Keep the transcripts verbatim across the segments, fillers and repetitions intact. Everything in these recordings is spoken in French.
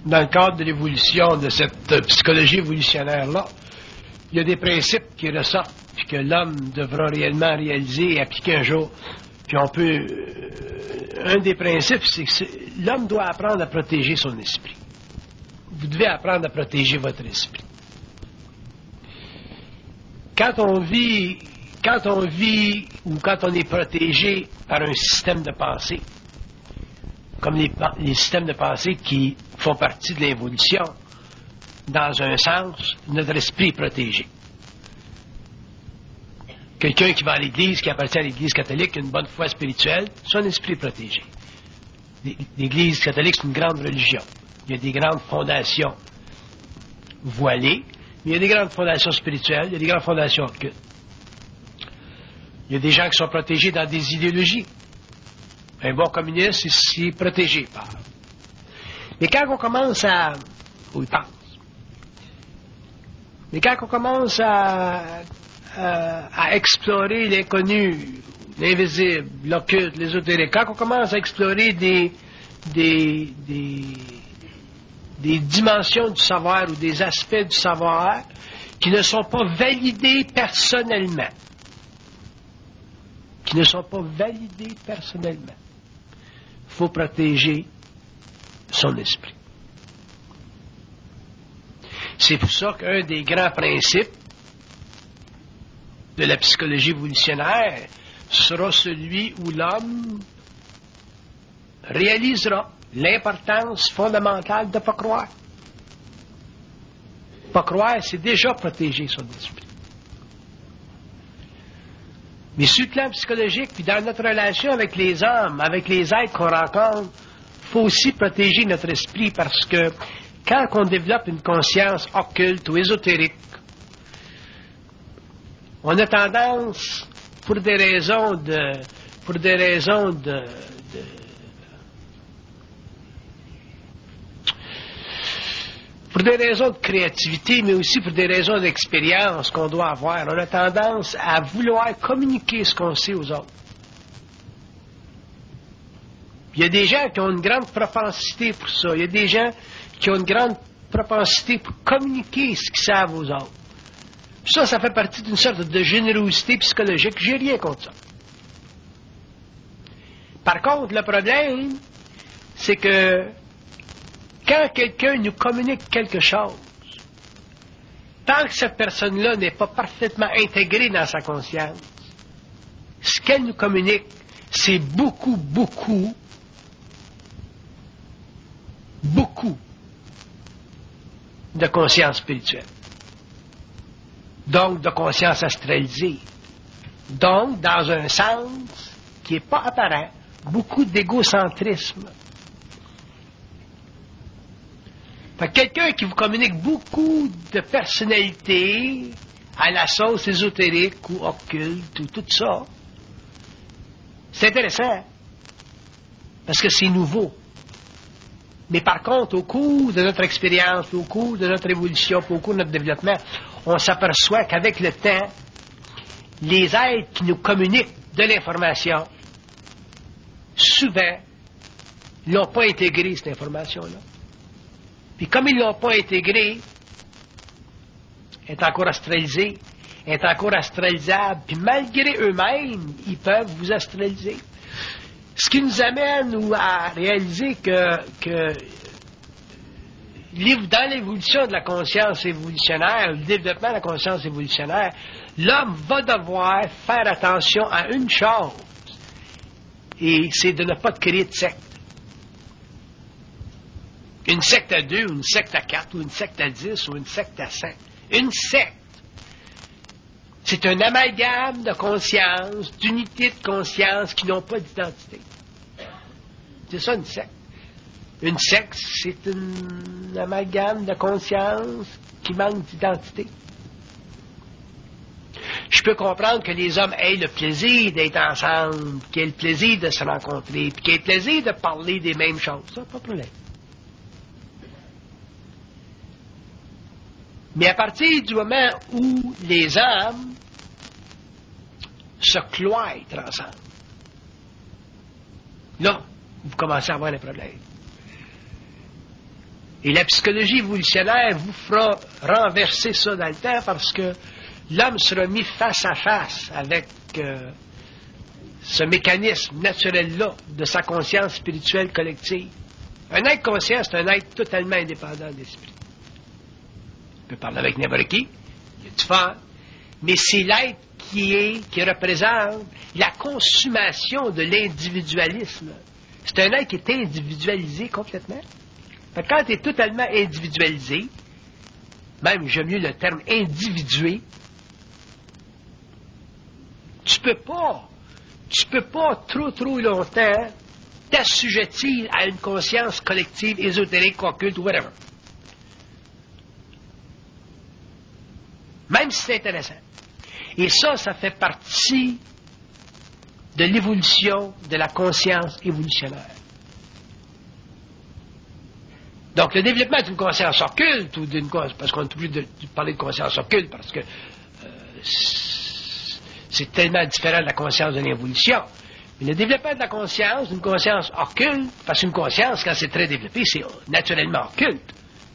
dans le cadre de l'évolution, de cette psychologie évolutionnaire-là, il y a des principes qui ressortent, puis que l'homme devra réellement réaliser et appliquer un jour. Puis on peut... Euh, un des principes, c'est que c'est, l'homme doit apprendre à protéger son esprit. Vous devez apprendre à protéger votre esprit. Quand on vit, quand on vit ou quand on est protégé par un système de pensée, comme les, les systèmes de pensée qui font partie de l'évolution, dans un sens, notre esprit est protégé. Quelqu'un qui va à l'Église, qui appartient à l'Église catholique, qui a une bonne foi spirituelle, son esprit est protégé. L'Église catholique, c'est une grande religion. Il y a des grandes fondations voilées, mais il y a des grandes fondations spirituelles, il y a des grandes fondations occultes. Il y a des gens qui sont protégés dans des idéologies. Un bon communiste, il est protégé par. Mais quand on commence à... Ou il pense. Mais quand on commence à, à, à explorer l'inconnu, l'invisible, l'occulte, l'ésotérique, quand on commence à explorer des, des, des, des dimensions du savoir ou des aspects du savoir qui ne sont pas validés personnellement, qui ne sont pas validés personnellement, il faut protéger son esprit. C'est pour ça qu'un des grands principes de la psychologie évolutionnaire sera celui où l'homme réalisera l'importance fondamentale de ne pas croire. Pas croire, c'est déjà protéger son esprit. Mais sur le plan psychologique, puis dans notre relation avec les hommes, avec les êtres qu'on rencontre, il faut aussi protéger notre esprit parce que quand on développe une conscience occulte ou ésotérique, on a tendance, pour des raisons de, pour des raisons de, de pour des raisons de créativité, mais aussi pour des raisons d'expérience qu'on doit avoir, on a tendance à vouloir communiquer ce qu'on sait aux autres. Il y a des gens qui ont une grande propensité pour ça. Il y a des gens qui ont une grande propensité pour communiquer ce qu'ils savent aux autres. Ça, ça fait partie d'une sorte de générosité psychologique. J'ai rien contre ça. Par contre, le problème, c'est que quand quelqu'un nous communique quelque chose, tant que cette personne-là n'est pas parfaitement intégrée dans sa conscience, ce qu'elle nous communique, c'est beaucoup, beaucoup, beaucoup de conscience spirituelle. Donc, de conscience astralisée. Donc, dans un sens qui n'est pas apparent, beaucoup d'égocentrisme. Fait que quelqu'un qui vous communique beaucoup de personnalité à la sauce ésotérique ou occulte ou tout ça, c'est intéressant parce que c'est nouveau. Mais par contre, au cours de notre expérience, au cours de notre évolution, au cours de notre développement, on s'aperçoit qu'avec le temps, les êtres qui nous communiquent de l'information, souvent, ils n'ont pas intégré cette information-là. Puis comme ils ne l'ont pas intégrée, elle est encore astralisée, elle est encore astralisable, puis malgré eux-mêmes, ils peuvent vous astraliser. Ce qui nous amène nous, à réaliser que, que dans l'évolution de la conscience évolutionnaire, le développement de la conscience évolutionnaire, l'homme va devoir faire attention à une chose, et c'est de ne pas créer de secte. Une secte à deux, ou une secte à quatre, ou une secte à dix, ou une secte à cinq. Une secte, c'est un amalgame de conscience, d'unités de conscience qui n'ont pas d'identité. C'est ça une secte. Une secte, c'est un amalgame de conscience qui manque d'identité. Je peux comprendre que les hommes aient le plaisir d'être ensemble, qu'ils aient le plaisir de se rencontrer, puis qu'ils aient le plaisir de parler des mêmes choses. Ça, pas de problème. Mais à partir du moment où les âmes se cloîtrent ensemble, là, vous commencez à avoir des problèmes. Et la psychologie évolutionnaire vous fera renverser ça dans le temps parce que l'homme sera mis face à face avec euh, ce mécanisme naturel-là de sa conscience spirituelle collective. Un être conscient, c'est un être totalement indépendant d'esprit. On peut parler avec n'importe qui, il y a du fun, mais c'est l'être qui est, qui représente la consommation de l'individualisme. C'est un être qui est individualisé complètement. Fait que quand tu es totalement individualisé, même j'aime mieux le terme individué, tu peux pas, tu peux pas trop trop longtemps t'assujettir à une conscience collective, ésotérique, occulte ou whatever. Même si c'est intéressant. Et ça, ça fait partie de l'évolution de la conscience évolutionnaire. Donc, le développement d'une conscience occulte, ou d'une conscience, parce qu'on est obligé de, de parler de conscience occulte, parce que euh, c'est tellement différent de la conscience de l'évolution. Mais le développement de la conscience, d'une conscience occulte, parce qu'une conscience, quand c'est très développé, c'est naturellement occulte.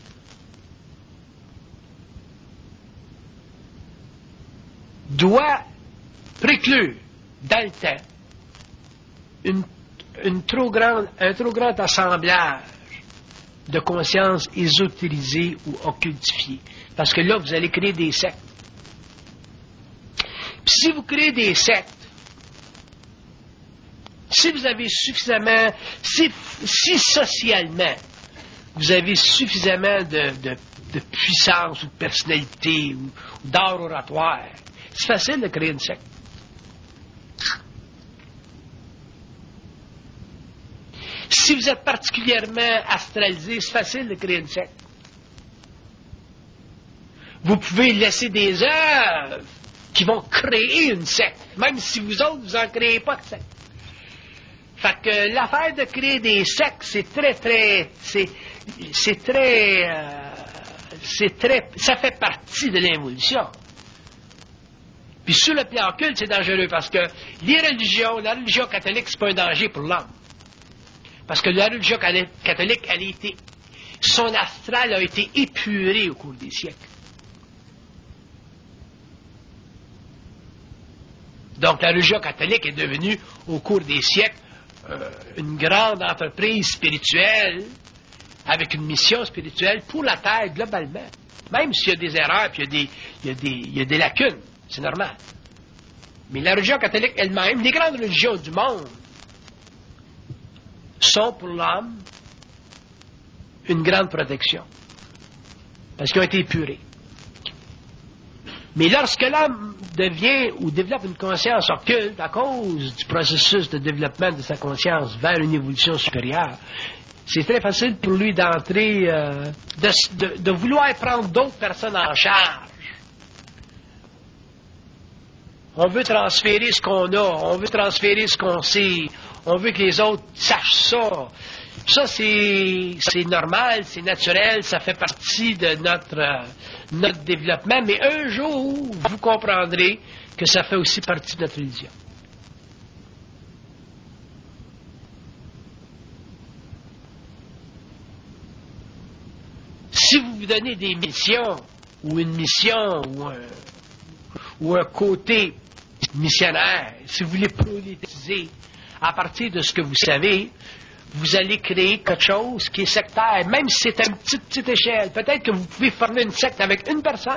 Doit préclure, dans le temps, une, une trop grande, un trop grand assemblage de conscience ésotérisée ou occultifiée. Parce que là, vous allez créer des sectes. Puis si vous créez des sectes, si vous avez suffisamment, si, si socialement, vous avez suffisamment de, de, de puissance ou de personnalité ou, ou d'art oratoire, c'est facile de créer une secte. Si vous êtes particulièrement astralisé, c'est facile de créer une secte. Vous pouvez laisser des œuvres qui vont créer une secte, même si vous autres, vous n'en créez pas de secte. Fait que l'affaire de créer des sectes, c'est très, très, c'est, c'est très, euh, c'est très, ça fait partie de l'évolution. Puis sur le plan occulte, c'est dangereux parce que les religions, la religion catholique, c'est pas un danger pour l'homme. Parce que la religion catholique, elle a été, son astral a été épuré au cours des siècles. Donc la religion catholique est devenue, au cours des siècles, euh, une grande entreprise spirituelle, avec une mission spirituelle pour la Terre globalement. Même s'il y a des erreurs, puis il y a des, il y a des, il y a des lacunes, c'est normal. Mais la religion catholique elle-même, les grandes religions du monde, sont pour l'homme une grande protection. Parce qu'ils ont été épurés. Mais lorsque l'homme devient ou développe une conscience occulte à cause du processus de développement de sa conscience vers une évolution supérieure, c'est très facile pour lui d'entrer, euh, de, de, de vouloir prendre d'autres personnes en charge. On veut transférer ce qu'on a, on veut transférer ce qu'on sait, on veut que les autres sachent ça. Ça, c'est, c'est normal, c'est naturel, ça fait partie de notre, euh, notre développement, mais un jour, vous comprendrez que ça fait aussi partie de notre religion. Si vous vous donnez des missions, ou une mission, ou un, ou un côté missionnaire, si vous voulez politiser à partir de ce que vous savez, vous allez créer quelque chose qui est sectaire, même si c'est à une petite, petite échelle. Peut-être que vous pouvez former une secte avec une personne.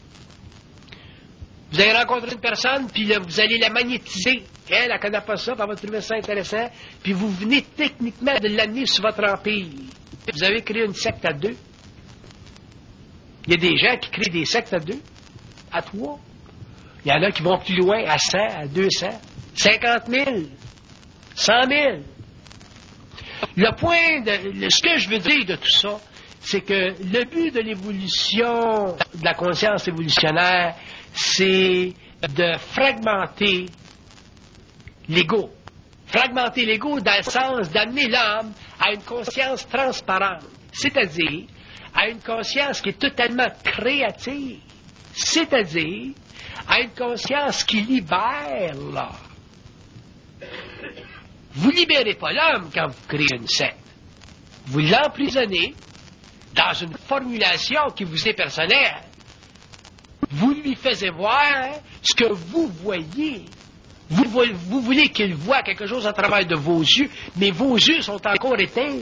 Vous allez rencontrer une personne, puis là, vous allez la magnétiser. Elle, elle ne connaît pas ça, puis elle va trouver ça intéressant. Puis vous venez techniquement de l'amener sur votre empire. Vous avez créé une secte à deux. Il y a des gens qui créent des sectes à deux, à trois. Il y en a qui vont plus loin, à cent, à deux cents, cinquante mille, cent mille. Le point, de, ce que je veux dire de tout ça, c'est que le but de l'évolution, de la conscience évolutionnaire, c'est de fragmenter l'ego. Fragmenter l'ego dans le sens d'amener l'homme à une conscience transparente, c'est-à-dire à une conscience qui est totalement créative, c'est-à-dire à une conscience qui libère l'homme. Vous ne libérez pas l'homme quand vous créez une secte. Vous l'emprisonnez dans une formulation qui vous est personnelle. Vous lui faites voir ce que vous voyez. Vous, vous voulez qu'il voie quelque chose à travers de vos yeux, mais vos yeux sont encore éteints.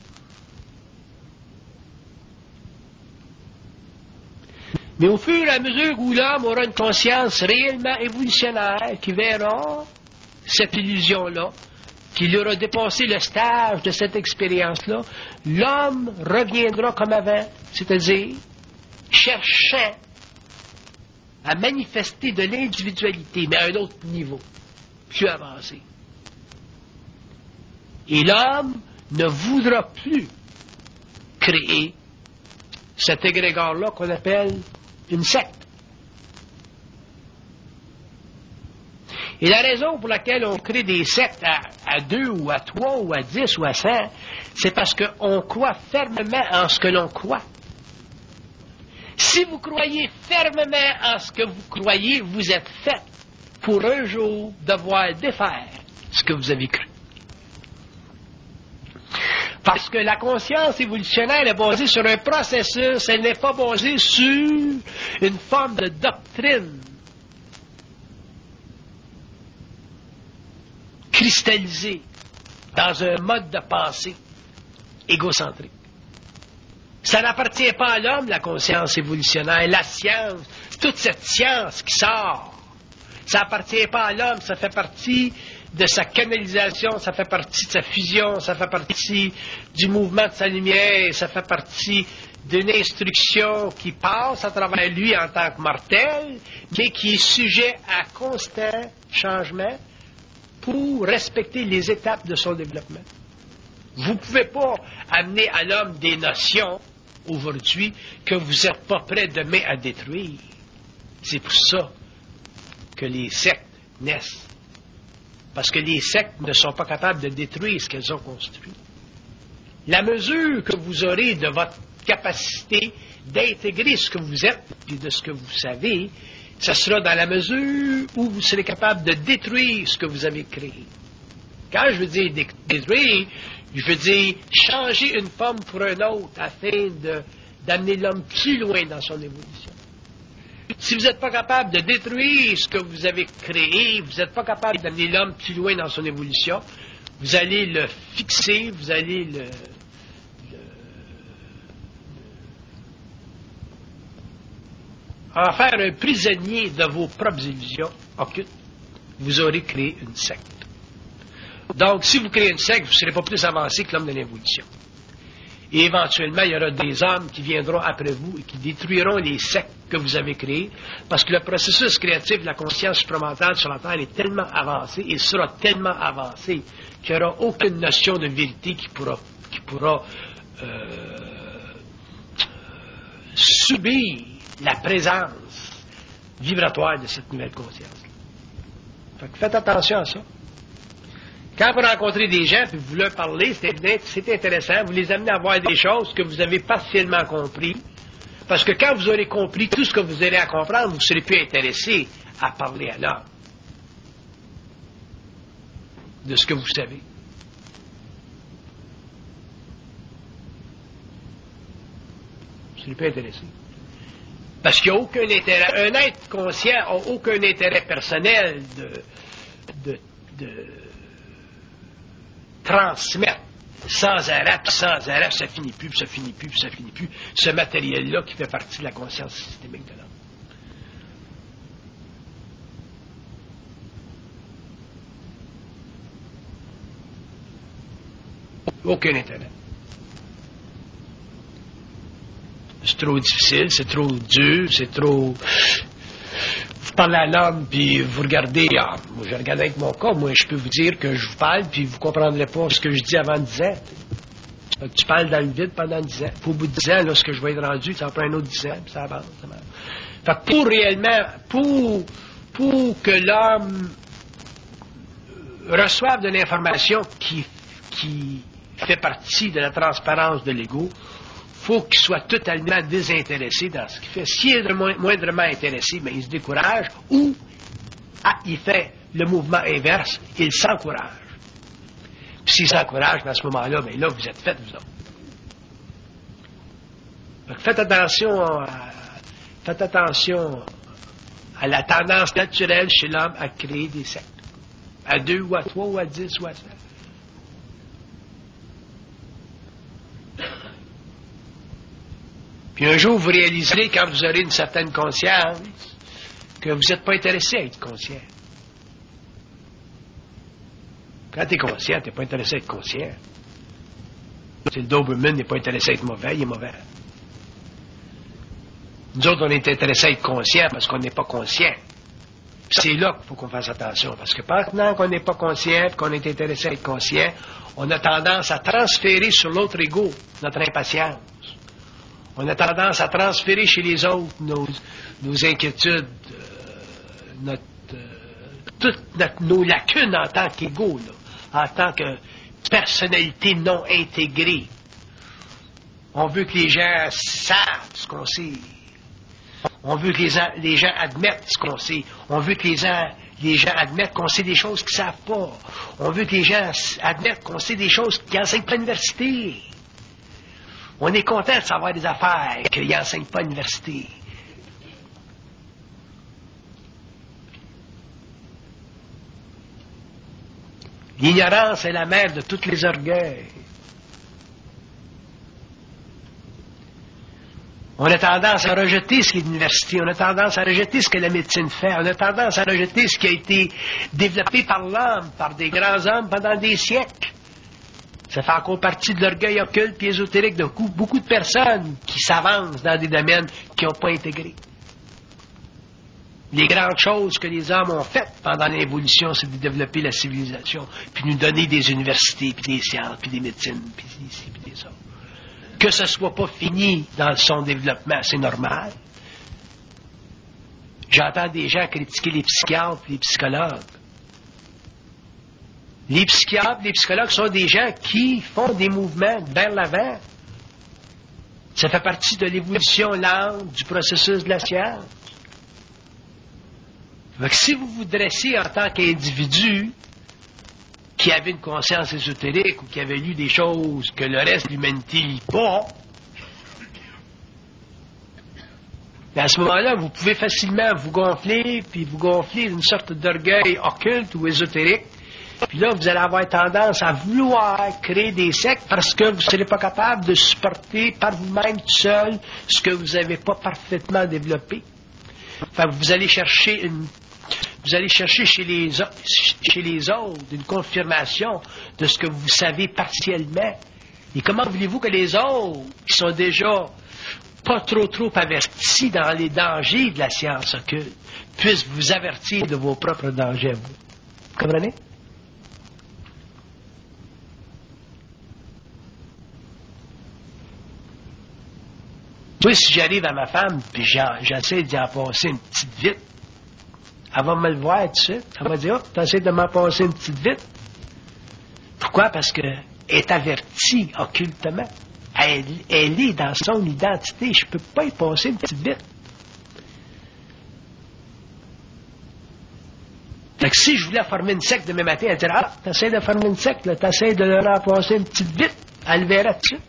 Mais au fur et à mesure où l'homme aura une conscience réellement évolutionnaire, qui verra cette illusion-là, qu'il aura dépassé le stage de cette expérience-là, l'homme reviendra comme avant, c'est-à-dire cherchant à manifester de l'individualité, mais à un autre niveau, plus avancé. Et l'homme ne voudra plus créer cet égrégore-là qu'on appelle une secte. Et la raison pour laquelle on crée des sectes à, à deux ou à trois ou à dix ou à cent, c'est parce qu'on croit fermement en ce que l'on croit. Si vous croyez fermement en ce que vous croyez, vous êtes fait pour un jour devoir défaire ce que vous avez cru. Parce que la conscience évolutionnaire est basée sur un processus, elle n'est pas basée sur une forme de doctrine cristallisée dans un mode de pensée égocentrique. Ça n'appartient pas à l'homme, la conscience évolutionnaire, la science, toute cette science qui sort. Ça n'appartient pas à l'homme, ça fait partie de sa canalisation, ça fait partie de sa fusion, ça fait partie du mouvement de sa lumière, ça fait partie d'une instruction qui passe à travers lui en tant que mortel, mais qui est sujet à constant changement pour respecter les étapes de son développement. Vous ne pouvez pas amener à l'homme des notions aujourd'hui que vous n'êtes pas prêt demain à détruire. C'est pour ça que les sectes naissent. Parce que les sectes ne sont pas capables de détruire ce qu'elles ont construit. La mesure que vous aurez de votre capacité d'intégrer ce que vous êtes et de ce que vous savez, ce sera dans la mesure où vous serez capable de détruire ce que vous avez créé. Quand je veux dire détruire, je veux dire changer une forme pour une autre afin de, d'amener l'homme plus loin dans son évolution. Si vous n'êtes pas capable de détruire ce que vous avez créé, vous n'êtes pas capable d'amener l'homme plus loin dans son évolution, vous allez le fixer, vous allez le, le, en faire un prisonnier de vos propres illusions occultes. Vous aurez créé une secte. Donc, si vous créez une secte, vous ne serez pas plus avancé que l'homme de l'évolution. Et éventuellement, il y aura des hommes qui viendront après vous et qui détruiront les sectes que vous avez créées, parce que le processus créatif de la conscience supramentale sur la Terre est tellement avancé et sera tellement avancé qu'il n'y aura aucune notion de vérité qui pourra, qui pourra euh, subir la présence vibratoire de cette nouvelle conscience. Fait que faites attention à ça. Quand vous rencontrez des gens et vous leur parlez, c'est, c'est intéressant, vous les amenez à voir des choses que vous avez partiellement compris, parce que quand vous aurez compris tout ce que vous aurez à comprendre, vous serez plus intéressé à parler à l'homme de ce que vous savez. Vous serez plus intéressé. Parce qu'il n'y a aucun intérêt. Un être conscient n'a aucun intérêt personnel de, de, de transmettre sans arrêt, puis sans arrêt, puis ça finit plus, puis ça finit plus, puis ça finit plus, ce matériel-là qui fait partie de la conscience systémique de l'homme. Aucun intérêt. C'est trop difficile, c'est trop dur, c'est trop... Vous parlez à l'homme, puis vous regardez... Ah, moi, je regarde avec mon cas, moi, je peux vous dire que je vous parle, puis vous ne comprendrez pas ce que je dis avant dix ans. Donc, tu parles dans le vide pendant dix ans. Puis au bout de dix ans, là, ce que je vais être rendu, ça prend un autre dix ans, puis ça avance. Ça avance. Fait que pour réellement, pour, pour que l'homme reçoive de l'information qui, qui fait partie de la transparence de l'ego, faut qu'il soit totalement désintéressé dans ce qu'il fait. S'il est moindrement intéressé, bien, il se décourage ou ah, il fait le mouvement inverse, il s'encourage. Puis s'il s'encourage, à ce moment-là, bien là, vous êtes fait, vous autres. Donc, faites attention à, faites attention à la tendance naturelle chez l'homme à créer des sectes. À deux, ou à trois, ou à dix, ou à sept. Puis un jour, vous réaliserez, quand vous aurez une certaine conscience, que vous n'êtes pas intéressé à être conscient. Quand tu es conscient, tu n'es pas intéressé à être conscient. Si le Doberman n'est pas intéressé à être mauvais, il est mauvais. Nous autres, on est intéressés à être conscient parce qu'on n'est pas conscient. C'est là qu'il faut qu'on fasse attention. Parce que maintenant qu'on n'est pas conscient, qu'on est intéressé à être conscient, on a tendance à transférer sur l'autre ego notre impatience. On a tendance à transférer chez les autres nos, nos inquiétudes, euh, notre, euh, toutes notre, nos lacunes en tant qu'ego, là, en tant que personnalité non intégrée. On veut que les gens savent ce qu'on sait. On veut que les, les gens admettent ce qu'on sait. On veut que les gens, les gens admettent qu'on sait des choses qu'ils ne savent pas. On veut que les gens admettent qu'on sait des choses qu'ils n'enseignent pas à l'université. On est content de savoir des affaires qu'ils n'enseignent pas à l'université. L'ignorance est la mère de tous les orgueils. On a tendance à rejeter ce qu'est l'université, on a tendance à rejeter ce que la médecine fait, on a tendance à rejeter ce qui a été développé par l'homme, par des grands hommes pendant des siècles. Ça fait encore partie de l'orgueil occulte et ésotérique de beaucoup, beaucoup de personnes qui s'avancent dans des domaines qui n'ont pas intégré. Les grandes choses que les hommes ont faites pendant l'évolution, c'est de développer la civilisation, puis nous donner des universités, puis des sciences, puis des médecines, puis ici, puis des autres. Que ce ne soit pas fini dans son développement, c'est normal. J'entends des gens critiquer les psychiatres et les psychologues. Les psychiatres, les psychologues sont des gens qui font des mouvements vers l'avant. Ça fait partie de l'évolution lente du processus de la science. Donc, si vous vous dressez en tant qu'individu qui avait une conscience ésotérique ou qui avait lu des choses que le reste de l'humanité ne lit pas, à ce moment-là, vous pouvez facilement vous gonfler, puis vous gonfler d'une sorte d'orgueil occulte ou ésotérique. Puis là, vous allez avoir tendance à vouloir créer des sectes parce que vous ne serez pas capable de supporter par vous-même tout seul ce que vous n'avez pas parfaitement développé. Enfin, vous allez chercher une, vous allez chercher chez les, chez les autres une confirmation de ce que vous savez partiellement. Et comment voulez-vous que les autres, qui sont déjà pas trop trop avertis dans les dangers de la science occulte, puissent vous avertir de vos propres dangers à vous? Vous comprenez? Moi, si j'arrive à ma femme, puis j'essaie d'y en passer une petite vite, elle va me le voir tout de suite. Elle va dire, oh, t'essaies de m'en passer une petite vite. Pourquoi? Parce qu'elle est avertie occultement. Elle, elle est dans son identité. Je ne peux pas y passer une petite vite. Fait que si je voulais former une secte demain matin, elle dirait, ah, t'essaies de former une secte, là, t'essaies de leur en passer une petite vite. Elle le verra tout de suite.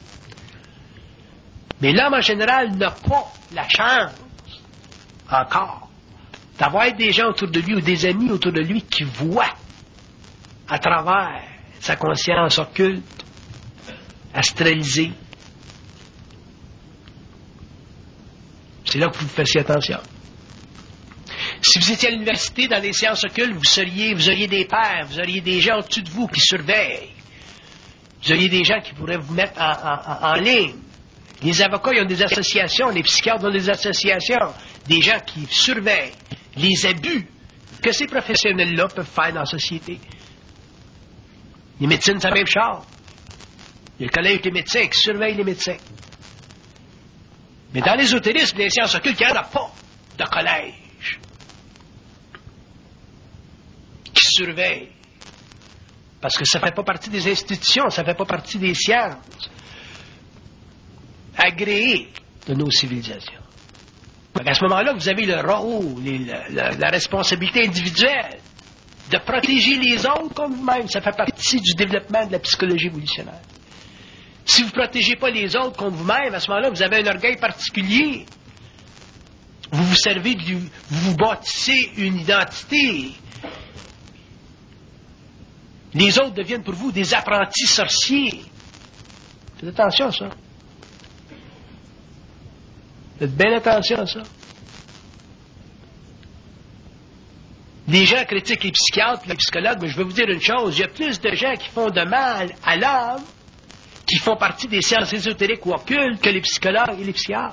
Mais l'homme, en général, n'a pas la chance, encore, d'avoir des gens autour de lui ou des amis autour de lui qui voient à travers sa conscience occulte, astralisée. C'est là que vous fassiez attention. Si vous étiez à l'université dans les sciences occultes, vous seriez, vous auriez des pairs, vous auriez des gens au-dessus de vous qui surveillent. Vous auriez des gens qui pourraient vous mettre en, en, en ligne. Les avocats, ils ont des associations, les psychiatres ont des associations, des gens qui surveillent les abus que ces professionnels-là peuvent faire dans la société. Les médecins, c'est la même chose. Il y a le collège des médecins qui surveille les médecins. Mais dans l'ésotérisme, les sciences occultes, il n'y en a pas de collège qui surveille. Parce que ça ne fait pas partie des institutions, ça ne fait pas partie des sciences agréées de nos civilisations. Donc à ce moment-là, vous avez le rôle, les, la, la, la responsabilité individuelle de protéger les autres comme vous-même. Ça fait partie du développement de la psychologie évolutionnaire. Si Si vous ne protégez pas les autres contre vous-même, à ce moment-là, vous avez un orgueil particulier. Vous vous servez du... Vous vous bâtissez une identité. Les autres deviennent pour vous des apprentis sorciers. Faites attention à ça. Faites bien attention à ça. Les gens critiquent les psychiatres, les psychologues, mais je vais vous dire une chose, il y a plus de gens qui font de mal à l'homme, qui font partie des sciences ésotériques ou occultes, que les psychologues et les psychiatres.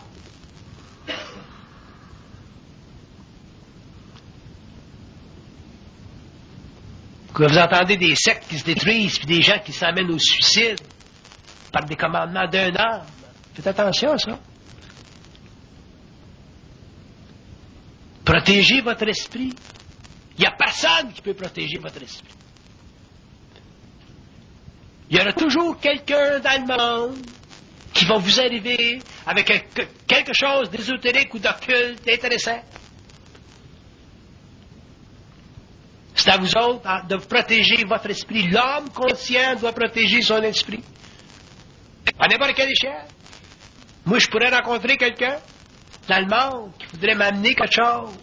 Quand vous entendez des sectes qui se détruisent, puis des gens qui s'amènent au suicide par des commandements d'un homme, faites attention à ça. Protégez votre esprit. Il n'y a personne qui peut protéger votre esprit. Il y aura toujours quelqu'un dans le monde qui va vous arriver avec un, quelque chose d'ésotérique ou d'occulte, d'intéressant. C'est à vous autres de vous protéger votre esprit. L'homme conscient doit protéger son esprit. À n'importe quelle échelle. Moi, je pourrais rencontrer quelqu'un dans le monde qui voudrait m'amener quelque chose.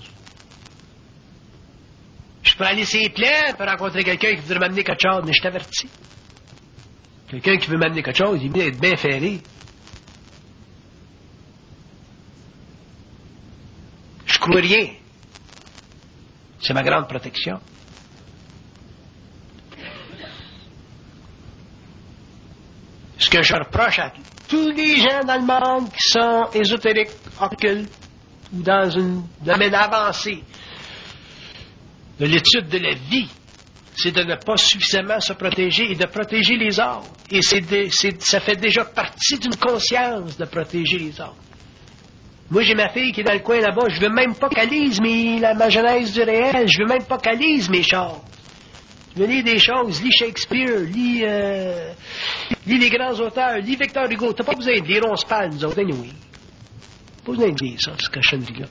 Je pourrais aller sur les plaines pour rencontrer quelqu'un qui voudrait m'amener quelque chose, mais je t'avertis. Quelqu'un qui veut m'amener quelque chose, il est être bien ferré. Je crois rien. C'est ma grande protection. Ce que je reproche à tous les gens dans le monde qui sont ésotériques, occultes, ou dans un domaine avancé de l'étude de la vie, c'est de ne pas suffisamment se protéger et de protéger les autres. Et c'est de, c'est, ça fait déjà partie d'une conscience de protéger les autres. Moi, j'ai ma fille qui est dans le coin là-bas, je veux même pas qu'elle lise mes, la, ma genèse du réel, je veux même pas qu'elle lise mes choses. Je veux lire des choses, lis Shakespeare, lis, euh, lis les grands auteurs, lis Victor Hugo. T'as pas besoin de lire, on se parle, nous autres, anyway. Pas besoin de lire ça, cette cochonnerie-là.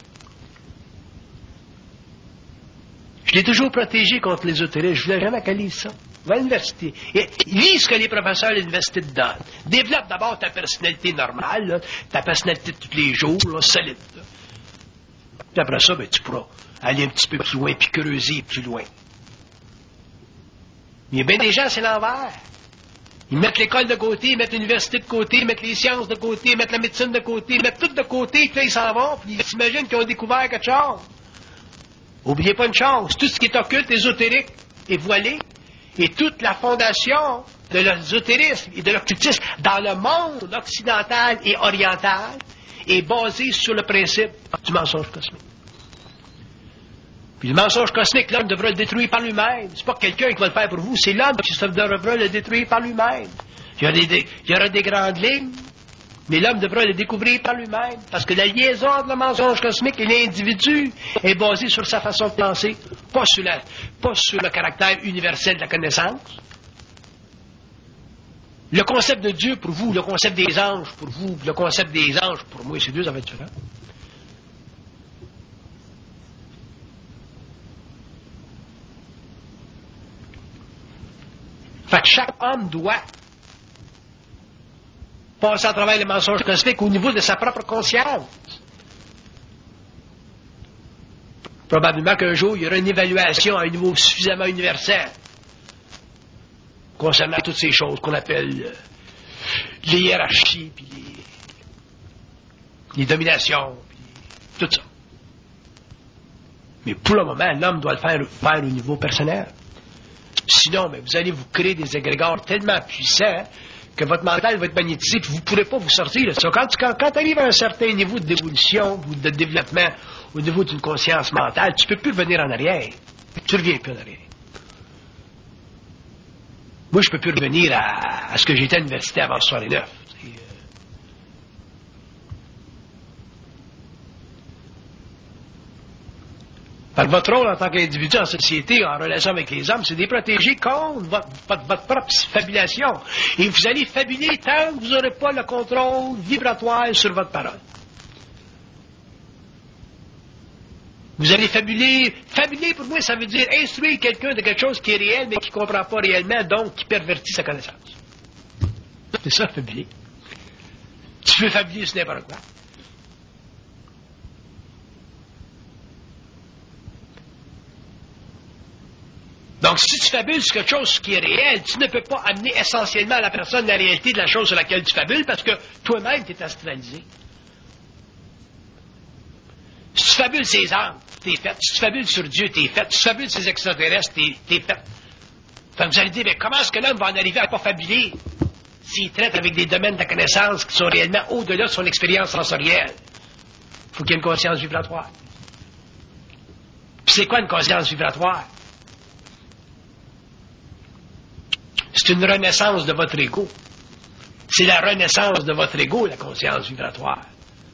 Je l'ai toujours protégé contre l'ésotérisme. Je voulais jamais qu'elle lise ça. Va à l'université. Et lis ce que les professeurs à l'université te donnent. Développe d'abord ta personnalité normale, là, ta personnalité de tous les jours, là, solide. Là. Puis après ça, ben, tu pourras aller un petit peu plus loin, puis creuser plus loin. Il y a bien des gens, c'est l'envers. Ils mettent l'école de côté, ils mettent l'université de côté, ils mettent les sciences de côté, ils mettent la médecine de côté, ils mettent tout de côté, puis là, ils s'en vont, puis ils s'imaginent qu'ils ont découvert quelque chose. Oubliez pas une chose, tout ce qui est occulte, ésotérique et voilé, et toute la fondation de l'ésotérisme et de l'occultisme dans le monde occidental et oriental est basée sur le principe du mensonge cosmique. Puis le mensonge cosmique, l'homme devra le détruire par lui-même. C'est pas quelqu'un qui va le faire pour vous, c'est l'homme qui devra le détruire par lui-même. Il y aura des, des, il y aura des grandes lignes, mais l'homme devra le découvrir par lui-même. Parce que la liaison entre le mensonge cosmique et l'individu est basée sur sa façon de penser, pas sur, la, pas sur le caractère universel de la connaissance. Le concept de Dieu pour vous, le concept des anges pour vous, le concept des anges pour moi, c'est deux, ça va être différent. Fait que chaque homme doit passer à travers les mensonges cosmiques au niveau de sa propre conscience. Probablement qu'un jour, il y aura une évaluation à un niveau suffisamment universel concernant toutes ces choses qu'on appelle euh, les hiérarchies, puis les, les dominations, puis tout ça. Mais pour le moment, l'homme doit le faire, faire au niveau personnel. Sinon, mais vous allez vous créer des égrégores tellement puissants que votre mental va être magnétisé et vous ne pourrez pas vous sortir de ça. Quand tu quand, quand arrives à un certain niveau d'évolution ou de développement au niveau d'une conscience mentale, tu ne peux plus revenir en arrière. Tu ne reviens plus en arrière. Moi, je ne peux plus revenir à, à ce que j'étais à l'université avant soixante-neuf. Par votre rôle en tant qu'individu en société, en relation avec les hommes, c'est de les protéger contre votre, votre, votre propre fabulation. Et vous allez fabuler tant que vous n'aurez pas le contrôle vibratoire sur votre parole. Vous allez fabuler. Fabuler, pour moi, ça veut dire instruire quelqu'un de quelque chose qui est réel, mais qui ne comprend pas réellement, donc qui pervertit sa connaissance. C'est ça, fabuler. Tu peux fabuler sur n'importe quoi. Donc, si tu fabules sur quelque chose qui est réel, tu ne peux pas amener essentiellement à la personne la réalité de la chose sur laquelle tu fabules parce que toi-même, tu es astralisé. Si tu fabules ses âmes, t'es fait. Si tu fabules sur Dieu, t'es fait. Si tu fabules sur les extraterrestres, t'es, t'es fait. Fait que vous allez dire, mais comment est-ce que l'homme va en arriver à ne pas fabuler s'il traite avec des domaines de connaissance qui sont réellement au-delà de son expérience sensorielle? Il faut qu'il y ait une conscience vibratoire. Puis c'est quoi une conscience vibratoire? C'est une renaissance de votre ego. C'est la renaissance de votre ego, la conscience vibratoire.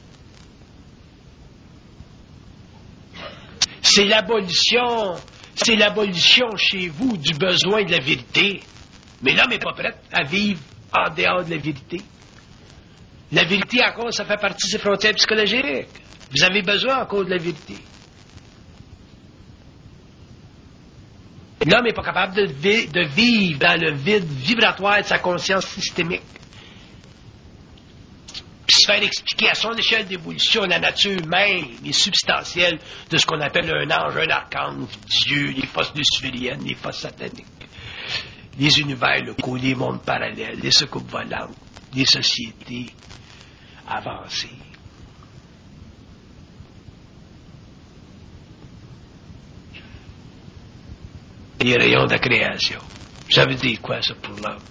C'est l'abolition, c'est l'abolition chez vous du besoin de la vérité. Mais l'homme n'est pas prêt à vivre en dehors de la vérité. La vérité, encore, ça fait partie de ses frontières psychologiques. Vous avez besoin encore de la vérité. L'homme n'est pas capable de, vi- de vivre dans le vide vibratoire de sa conscience systémique. Puis se faire expliquer à son échelle d'évolution la nature même et substantielle de ce qu'on appelle un ange, un archange, Dieu, les forces lucifériennes, les forces sataniques, les univers locaux, les mondes parallèles, les soucoupes volantes, les sociétés avancées. Les rayons de la création. Ça veut dire quoi, ça, pour l'homme?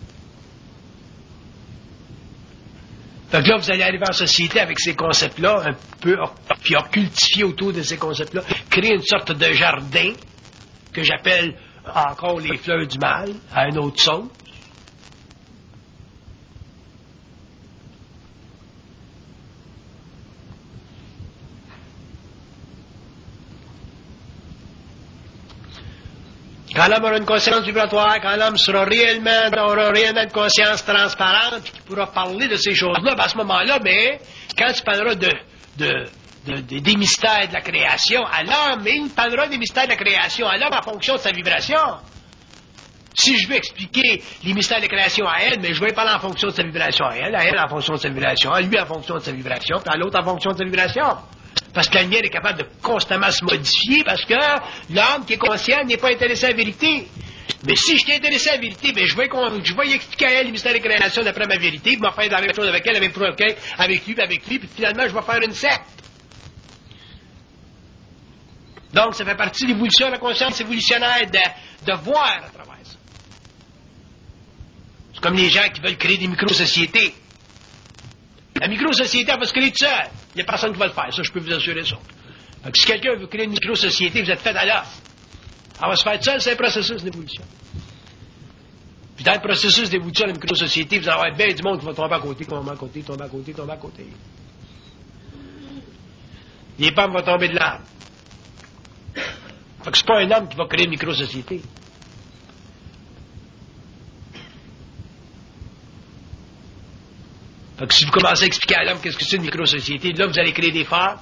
Fait que là, vous allez arriver en société avec ces concepts-là, un peu, puis à cultiver autour de ces concepts-là, créer une sorte de jardin, que j'appelle encore les fleurs du mal, à un autre sauce. Quand l'homme aura une conscience vibratoire, quand l'homme sera réellement, aura réellement une conscience transparente, puis qu'il pourra parler de ces choses-là, ben à ce moment-là, mais quand tu parleras de, de, de, de, des mystères de la création à l'homme, il parlera des mystères de la création à l'homme en fonction de sa vibration. Si je veux expliquer les mystères de la création à elle, mais je vais parler en fonction de sa vibration à elle, à elle en fonction de sa vibration, à lui en fonction de sa vibration, puis à l'autre en fonction de sa vibration. Parce que la lumière est capable de constamment se modifier parce que l'homme qui est conscient n'est pas intéressé à la vérité. Mais si je suis intéressé à la vérité, ben je vais, je vais expliquer à elle les mystères de la création d'après ma vérité, puis m'en faire la même chose avec elle, la même chose avec elle, avec lui, puis avec lui, puis finalement je vais faire une secte. Donc ça fait partie de l'évolution de la conscience évolutionnaire de, de voir à travers ça. C'est comme les gens qui veulent créer des micro-sociétés. La micro-société, elle va se créer toute seule. Il n'y a personne qui va le faire. Ça, je peux vous assurer ça. Donc, si quelqu'un veut créer une micro-société, vous êtes fait à l'offre. Elle va se faire toute seule, c'est un processus d'évolution. Puis dans le processus d'évolution de la micro-société, vous allez avoir bien du monde qui va tomber à côté, tomber à côté, tomber à côté, tomber à côté. Les pommes vont tomber de l'arbre. Fait que c'est pas un homme qui va créer une micro-société. Fait que si vous commencez à expliquer à l'homme qu'est-ce que c'est une micro-société, là, vous allez créer des phares.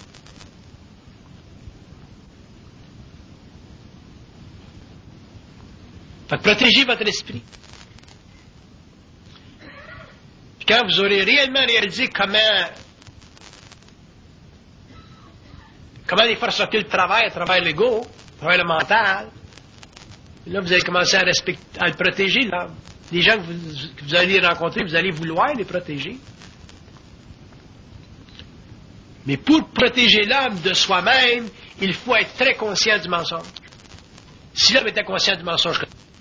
Fait que protégez votre esprit. Puis quand vous aurez réellement réalisé comment comment les forces occultes travaillent à travers l'ego, à travers le mental, là, vous allez commencer à, respecter, à le protéger, là. Les gens que vous, que vous allez rencontrer, vous allez vouloir les protéger. Mais pour protéger l'homme de soi-même, il faut être très conscient du mensonge. Si l'homme était conscient du mensonge,